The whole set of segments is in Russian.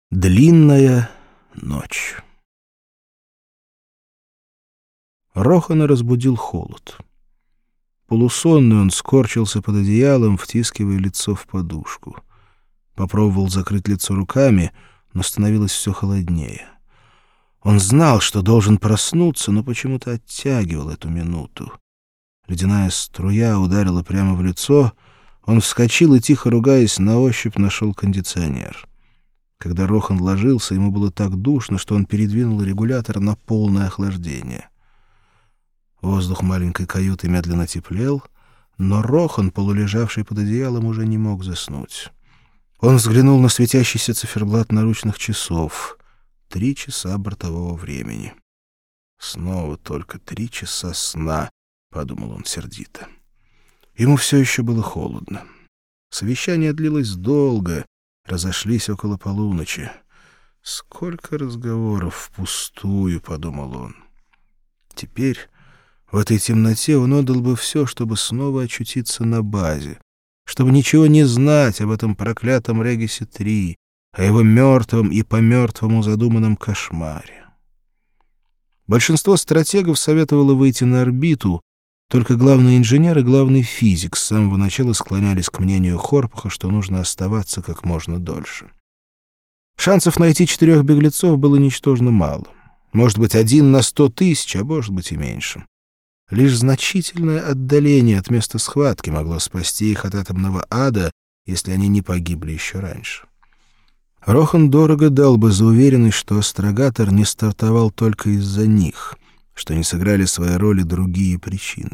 Длинная ночь. Рохана разбудил холод. Полусонный он скорчился под одеялом, втискивая лицо в подушку. Попробовал закрыть лицо руками, но становилось все холоднее. Он знал, что должен проснуться, но почему-то оттягивал эту минуту. Ледяная струя ударила прямо в лицо. Он вскочил и, тихо ругаясь, на ощупь нашел кондиционер. Когда Рохан ложился, ему было так душно, что он передвинул регулятор на полное охлаждение. Воздух маленькой каюты медленно теплел, но Рохан, полулежавший под одеялом, уже не мог заснуть. Он взглянул на светящийся циферблат наручных часов. 3 часа бортового времени. «Снова только 3 часа сна», — подумал он сердито. Ему все еще было холодно. Совещание длилось долго, разошлись около полуночи. «Сколько разговоров впустую», — подумал он. Теперь в этой темноте он отдал бы все, чтобы снова очутиться на базе, чтобы ничего не знать об этом проклятом Регисе-3, о его мертвом и по-мертвому задуманном кошмаре. Большинство стратегов советовало выйти на орбиту, только главный инженер и главный физик с самого начала склонялись к мнению Хорпаха, что нужно оставаться как можно дольше. Шансов найти 4 беглецов было ничтожно мало. Может быть, 1 на 100 тысяч, а может быть и меньше. Лишь значительное отдаление от места схватки могло спасти их от атомного ада, если они не погибли еще раньше. Рохан дорого дал бы за уверенность, что астрогатор не стартовал только из-за них, что не сыграли свои роли другие причины.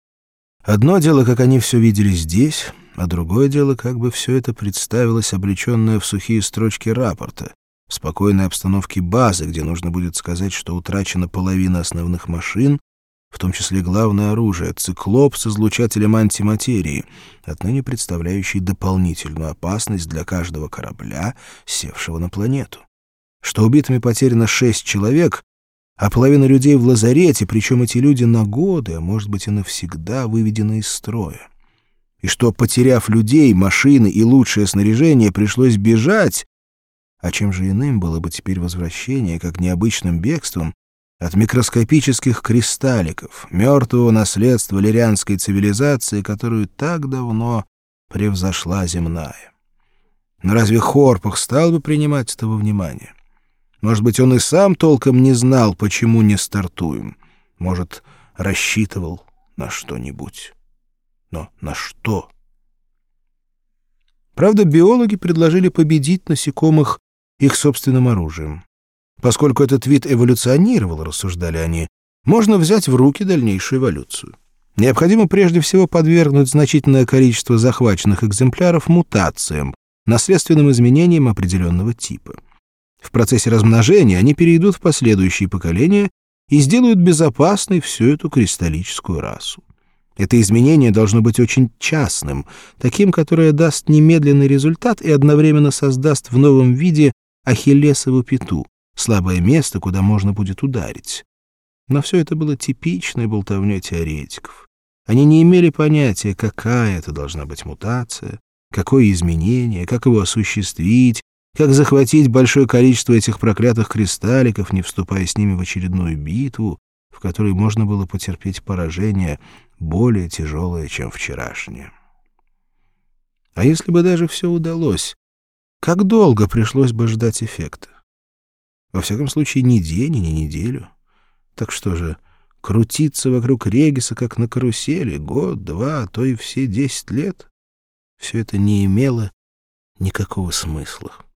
Одно дело, как они все видели здесь, а другое дело, как бы все это представилось облеченное в сухие строчки рапорта, в спокойной обстановке базы, где нужно будет сказать, что утрачена половина основных машин, в том числе главное оружие — циклоп с излучателем антиматерии, отныне представляющий дополнительную опасность для каждого корабля, севшего на планету. Что убитыми потеряно 6 человек, а половина людей в лазарете, причем эти люди на годы, а может быть и навсегда, выведены из строя. И что, потеряв людей, машины и лучшее снаряжение, пришлось бежать, а чем же иным было бы теперь возвращение, как необычным бегством, от микроскопических кристалликов, мертвого наследства лирианской цивилизации, которую так давно превзошла земная. Но разве Хорпах стал бы принимать это во внимание? Может быть, он и сам толком не знал, почему не стартуем. Может, рассчитывал на что-нибудь. Но на что? Правда, биологи предложили победить насекомых их собственным оружием. Поскольку этот вид эволюционировал, рассуждали они, можно взять в руки дальнейшую эволюцию. Необходимо прежде всего подвергнуть значительное количество захваченных экземпляров мутациям, наследственным изменениям определенного типа. В процессе размножения они перейдут в последующие поколения и сделают безопасной всю эту кристаллическую расу. Это изменение должно быть очень частным, таким, которое даст немедленный результат и одновременно создаст в новом виде ахиллесову пяту, слабое место, куда можно будет ударить. Но все это было типичной болтовней теоретиков. Они не имели понятия, какая это должна быть мутация, какое изменение, как его осуществить, как захватить большое количество этих проклятых кристалликов, не вступая с ними в очередную битву, в которой можно было потерпеть поражение более тяжелое, чем вчерашнее. А если бы даже все удалось, как долго пришлось бы ждать эффекта? Во всяком случае, ни день и ни неделю. Так что же, крутиться вокруг Региса, как на карусели, год, 2, а то и все 10 лет? Все это не имело никакого смысла.